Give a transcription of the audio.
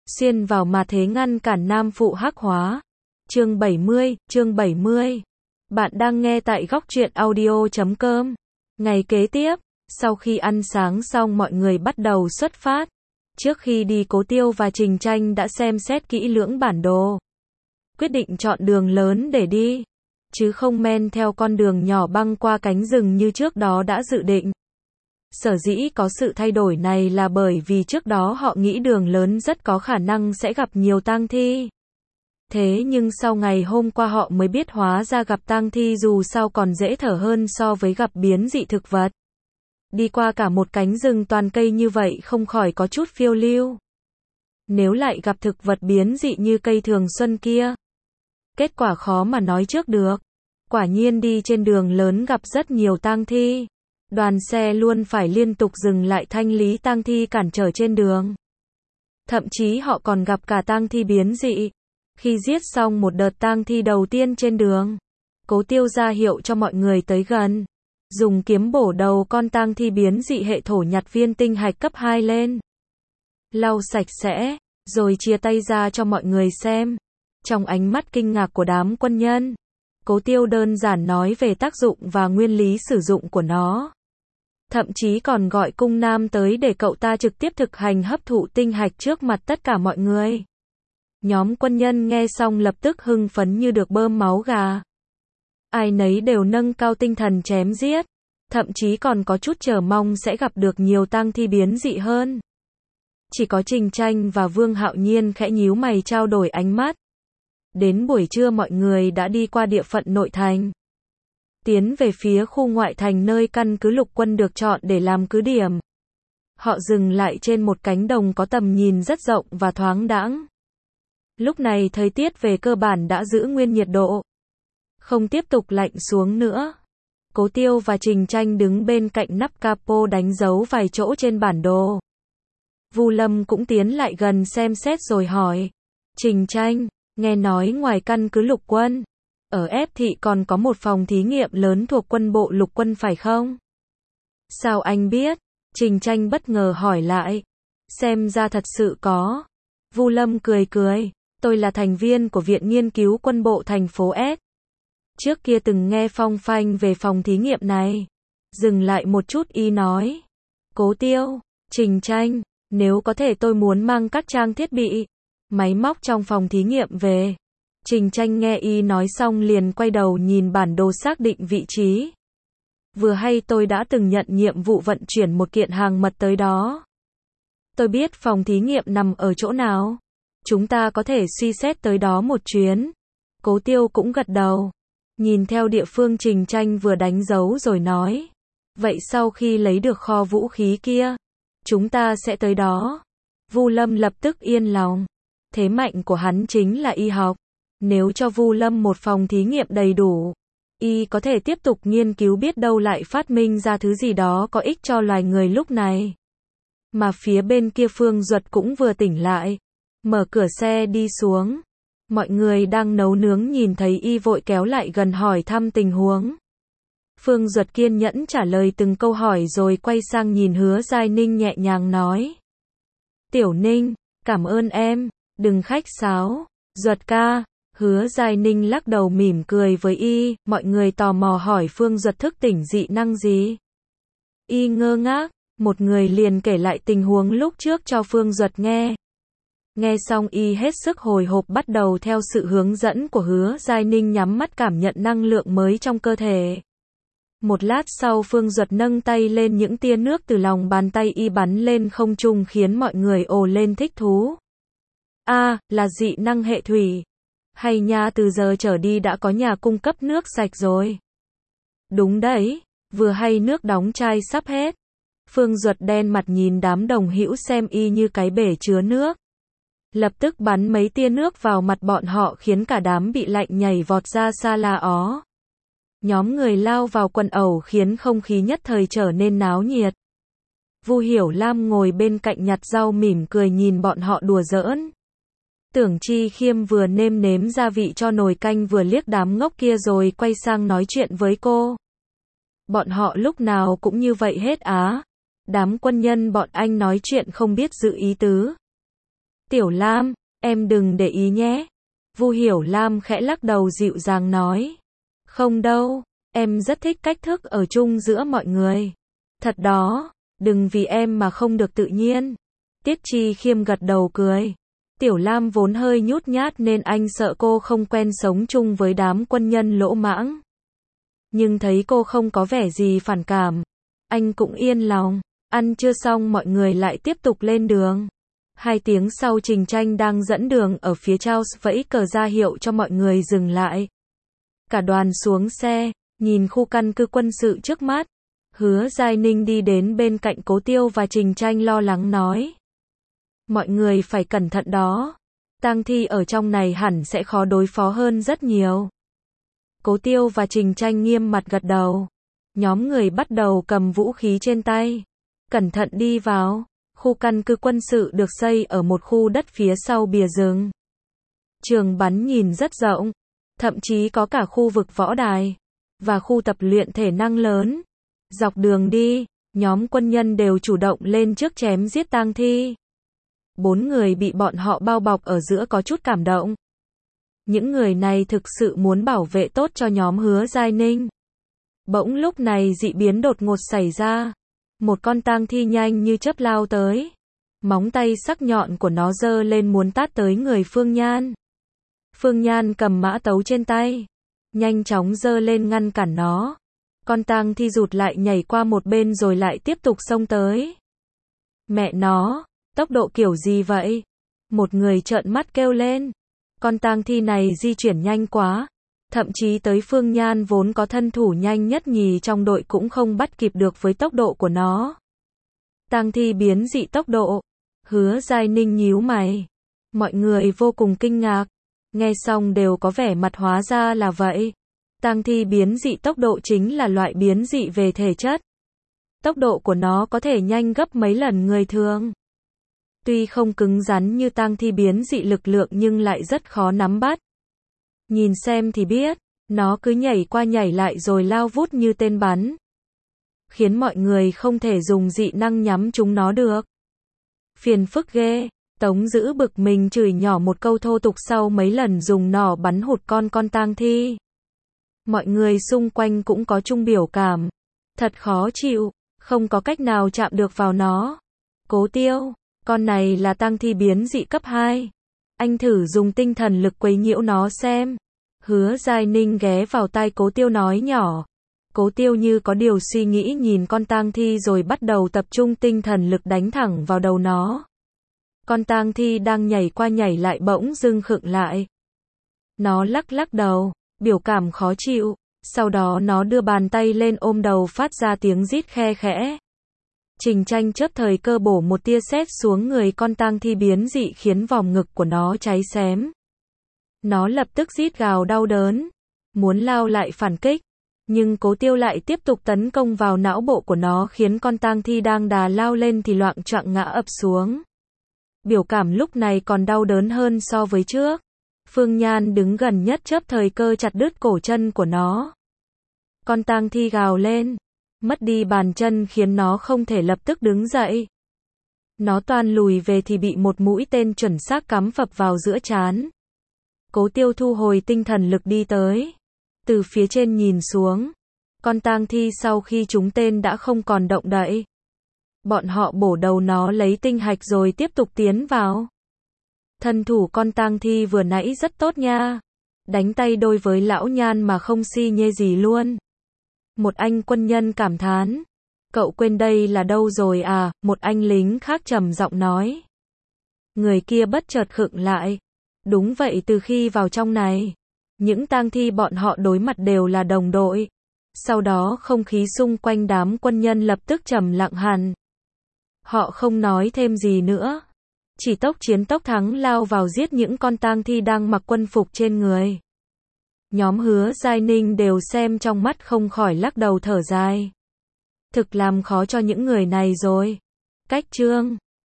xuyên vào mà thế ngăn cản nam phụ hắc hóa. Chương 70. Bạn đang nghe tại góc truyện audio.com. Ngày kế tiếp, sau khi ăn sáng xong mọi người bắt đầu xuất phát. Trước khi đi Cố Tiêu và Trình Tranh đã xem xét kỹ lưỡng bản đồ. Quyết định chọn đường lớn để đi, chứ không men theo con đường nhỏ băng qua cánh rừng như trước đó đã dự định. Sở dĩ có sự thay đổi này là bởi vì trước đó họ nghĩ đường lớn rất có khả năng sẽ gặp nhiều tang thi. Thế nhưng sau ngày hôm qua họ mới biết hóa ra gặp tang thi dù sao còn dễ thở hơn so với gặp biến dị thực vật. Đi qua cả một cánh rừng toàn cây như vậy không khỏi có chút phiêu lưu. Nếu lại gặp thực vật biến dị như cây thường xuân kia, kết quả khó mà nói trước được. Quả nhiên đi trên đường lớn gặp rất nhiều tang thi. Đoàn xe luôn phải liên tục dừng lại thanh lý tang thi cản trở trên đường. Thậm chí họ còn gặp cả tang thi biến dị. Khi giết xong một đợt tang thi đầu tiên trên đường, Cố Tiêu ra hiệu cho mọi người tới gần, dùng kiếm bổ đầu con tang thi biến dị hệ thổ nhặt viên tinh hạch cấp 2 lên, lau sạch sẽ, rồi chia tay ra cho mọi người xem. Trong ánh mắt kinh ngạc của đám quân nhân, Cố Tiêu đơn giản nói về tác dụng và nguyên lý sử dụng của nó. Thậm chí còn gọi cung nam tới để cậu ta trực tiếp thực hành hấp thụ tinh hạch trước mặt tất cả mọi người. Nhóm quân nhân nghe xong lập tức hưng phấn như được bơm máu gà. Ai nấy đều nâng cao tinh thần chém giết, thậm chí còn có chút chờ mong sẽ gặp được nhiều tang thi biến dị hơn. Chỉ có Trình Tranh và Vương Hạo Nhiên khẽ nhíu mày trao đổi ánh mắt. Đến buổi trưa mọi người đã đi qua địa phận nội thành, tiến về phía khu ngoại thành nơi căn cứ lục quân được chọn để làm cứ điểm. Họ dừng lại trên một cánh đồng có tầm nhìn rất rộng và thoáng đãng. Lúc này thời tiết về cơ bản đã giữ nguyên nhiệt độ, không tiếp tục lạnh xuống nữa. Cố Tiêu và Trình Tranh đứng bên cạnh nắp capo đánh dấu vài chỗ trên bản đồ. Vu Lâm cũng tiến lại gần xem xét rồi hỏi. Trình Tranh, nghe nói ngoài căn cứ lục quân, ở F thị còn có một phòng thí nghiệm lớn thuộc quân bộ lục quân phải không? Sao anh biết? Trình Tranh bất ngờ hỏi lại. Xem ra thật sự có. Vu Lâm cười cười. Tôi là thành viên của Viện Nghiên cứu Quân bộ thành phố S. Trước kia từng nghe phong phanh về phòng thí nghiệm này. Dừng lại một chút y nói. Cố Tiêu, Trình Tranh, nếu có thể tôi muốn mang các trang thiết bị, máy móc trong phòng thí nghiệm về. Trình Tranh nghe y nói xong liền quay đầu nhìn bản đồ xác định vị trí. Vừa hay tôi đã từng nhận nhiệm vụ vận chuyển một kiện hàng mật tới đó. Tôi biết phòng thí nghiệm nằm ở chỗ nào. Chúng ta có thể suy xét tới đó một chuyến. Cố Tiêu cũng gật đầu. Nhìn theo địa phương Trình Tranh vừa đánh dấu rồi nói. Vậy sau khi lấy được kho vũ khí kia, chúng ta sẽ tới đó. Vu Lâm lập tức yên lòng. Thế mạnh của hắn chính là y học. Nếu cho Vu Lâm một phòng thí nghiệm đầy đủ, y có thể tiếp tục nghiên cứu biết đâu lại phát minh ra thứ gì đó có ích cho loài người lúc này. Mà phía bên kia Phương Duật cũng vừa tỉnh lại. Mở cửa xe đi xuống. Mọi người đang nấu nướng nhìn thấy y vội kéo lại gần hỏi thăm tình huống. Phương Duật kiên nhẫn trả lời từng câu hỏi rồi quay sang nhìn Hứa Giai Ninh nhẹ nhàng nói. Tiểu Ninh, cảm ơn em, đừng khách sáo. Duật ca. Hứa Giai Ninh lắc đầu mỉm cười với y. Mọi người tò mò hỏi Phương Duật thức tỉnh dị năng gì. Y ngơ ngác. Một người liền kể lại tình huống lúc trước cho Phương Duật nghe. Nghe xong y hết sức hồi hộp bắt đầu theo sự hướng dẫn của Hứa Giai Ninh nhắm mắt cảm nhận năng lượng mới trong cơ thể. Một lát sau Phương Duật nâng tay lên những tia nước từ lòng bàn tay y bắn lên không trung khiến mọi người ồ lên thích thú. Là dị năng hệ thủy. Hay nha, từ giờ trở đi đã có nhà cung cấp nước sạch rồi. Đúng đấy, vừa hay nước đóng chai sắp hết. Phương Duật đen mặt nhìn đám đồng hữu xem y như cái bể chứa nước. Lập tức bắn mấy tia nước vào mặt bọn họ khiến cả đám bị lạnh nhảy vọt ra xa la ó. Nhóm người lao vào quần ẩu khiến không khí nhất thời trở nên náo nhiệt. Vu Hiểu Lam ngồi bên cạnh nhặt rau mỉm cười nhìn bọn họ đùa giỡn. Tưởng Chi Khiêm vừa nêm nếm gia vị cho nồi canh vừa liếc đám ngốc kia rồi quay sang nói chuyện với cô. Bọn họ lúc nào cũng như vậy hết á. Đám quân nhân bọn anh nói chuyện không biết giữ ý tứ. Tiểu Lam, em đừng để ý nhé. Vu Hiểu Lam khẽ lắc đầu dịu dàng nói. Không đâu, em rất thích cách thức ở chung giữa mọi người. Thật đó, đừng vì em mà không được tự nhiên. Tiết Chi Khiêm gật đầu cười. Tiểu Lam vốn hơi nhút nhát nên anh sợ cô không quen sống chung với đám quân nhân lỗ mãng. Nhưng thấy cô không có vẻ gì phản cảm, anh cũng yên lòng. Ăn trưa xong mọi người lại tiếp tục lên đường. 2 tiếng sau Trình Tranh đang dẫn đường ở phía Charles vẫy cờ ra hiệu cho mọi người dừng lại. Cả đoàn xuống xe, nhìn khu căn cứ quân sự trước mắt. Hứa Giai Ninh đi đến bên cạnh Cố Tiêu và Trình Tranh lo lắng nói. Mọi người phải cẩn thận đó. Tang thi ở trong này hẳn sẽ khó đối phó hơn rất nhiều. Cố Tiêu và Trình Tranh nghiêm mặt gật đầu. Nhóm người bắt đầu cầm vũ khí trên tay. Cẩn thận đi vào. Khu căn cứ quân sự được xây ở một khu đất phía sau bìa rừng. Trường bắn nhìn rất rộng. Thậm chí có cả khu vực võ đài. Và khu tập luyện thể năng lớn. Dọc đường đi, nhóm quân nhân đều chủ động lên trước chém giết tang thi. 4 người bị bọn họ bao bọc ở giữa có chút cảm động. Những người này thực sự muốn bảo vệ tốt cho nhóm Hứa Giai Ninh. Bỗng lúc này dị biến đột ngột xảy ra. Một con tang thi nhanh như chớp lao tới. Móng tay sắc nhọn của nó giơ lên muốn tát tới người Phương Nhan. Phương Nhan cầm mã tấu trên tay. Nhanh chóng giơ lên ngăn cản nó. Con tang thi rụt lại nhảy qua một bên rồi lại tiếp tục xông tới. Mẹ nó, tốc độ kiểu gì vậy? Một người trợn mắt kêu lên. Con tang thi này di chuyển nhanh quá. Thậm chí tới Phương Nhan vốn có thân thủ nhanh nhất nhì trong đội cũng không bắt kịp được với tốc độ của nó. Tang thi biến dị tốc độ. Hứa Giai Ninh nhíu mày. Mọi người vô cùng kinh ngạc. Nghe xong đều có vẻ mặt hóa ra là vậy. Tang thi biến dị tốc độ chính là loại biến dị về thể chất. Tốc độ của nó có thể nhanh gấp mấy lần người thường. Tuy không cứng rắn như tang thi biến dị lực lượng nhưng lại rất khó nắm bắt. Nhìn xem thì biết, nó cứ nhảy qua nhảy lại rồi lao vút như tên bắn. Khiến mọi người không thể dùng dị năng nhắm chúng nó được. Phiền phức ghê, Tống Dữ bực mình chửi nhỏ một câu thô tục sau mấy lần dùng nỏ bắn hụt con tang thi. Mọi người xung quanh cũng có chung biểu cảm. Thật khó chịu, không có cách nào chạm được vào nó. Cố Tiêu, con này là tang thi biến dị cấp 2. Anh thử dùng tinh thần lực quấy nhiễu nó xem. Hứa Giai Ninh ghé vào tai Cố Tiêu nói nhỏ. Cố Tiêu như có điều suy nghĩ nhìn con tang thi rồi bắt đầu tập trung tinh thần lực đánh thẳng vào đầu nó. Con tang thi đang nhảy qua nhảy lại bỗng dưng khựng lại. Nó lắc lắc đầu, biểu cảm khó chịu. Sau đó nó đưa bàn tay lên ôm đầu phát ra tiếng rít khe khẽ. Trình Tranh chớp thời cơ bổ một tia sét xuống người con tang thi biến dị khiến vòng ngực của nó cháy xém. Nó lập tức rít gào đau đớn, muốn lao lại phản kích, nhưng Cố Tiêu lại tiếp tục tấn công vào não bộ của nó khiến con tang thi đang đà lao lên thì loạng choạng ngã ập xuống. Biểu cảm lúc này còn đau đớn hơn so với trước. Phương Nhan đứng gần nhất chớp thời cơ chặt đứt cổ chân của nó. Con tang thi gào lên, mất đi bàn chân khiến nó không thể lập tức đứng dậy. Nó toan lùi về thì bị một mũi tên chuẩn xác cắm phập vào giữa trán. Cố Tiêu thu hồi tinh thần lực đi tới. Từ phía trên nhìn xuống, con tang thi sau khi trúng tên đã không còn động đậy. Bọn họ bổ đầu nó lấy tinh hạch rồi tiếp tục tiến vào. Thân thủ con tang thi vừa nãy rất tốt nha. Đánh tay đôi với lão Nhan mà không si nhê gì luôn. Một anh quân nhân cảm thán. Cậu quên đây là đâu rồi à? Một anh lính khác trầm giọng nói. Người kia bất chợt khựng lại. Đúng vậy, từ khi vào trong này, những tang thi bọn họ đối mặt đều là đồng đội. Sau đó không khí xung quanh đám quân nhân lập tức trầm lặng hẳn. Họ không nói thêm gì nữa. Chỉ tốc chiến tốc thắng lao vào giết những con tang thi đang mặc quân phục trên người. Nhóm Hứa Giai Ninh đều xem trong mắt không khỏi lắc đầu thở dài. Thực làm khó cho những người này rồi. Cách chương